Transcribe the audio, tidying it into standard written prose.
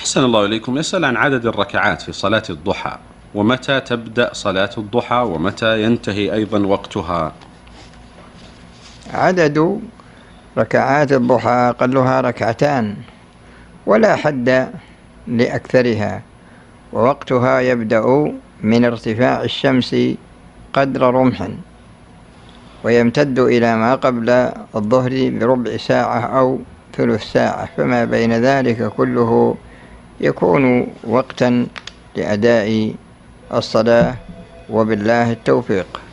أحسن الله إليكم. يسأل عن عدد الركعات في صلاة الضحى، ومتى تبدأ صلاة الضحى ومتى ينتهي أيضا وقتها. عدد ركعات الضحى أقلها ركعتان ولا حد لأكثرها، ووقتها يبدأ من ارتفاع الشمس قدر رمح، ويمتد إلى ما قبل الظهر بربع ساعة أو ثلث ساعة، فما بين ذلك كله يكون وقتا لأداء الصلاة، وبالله التوفيق.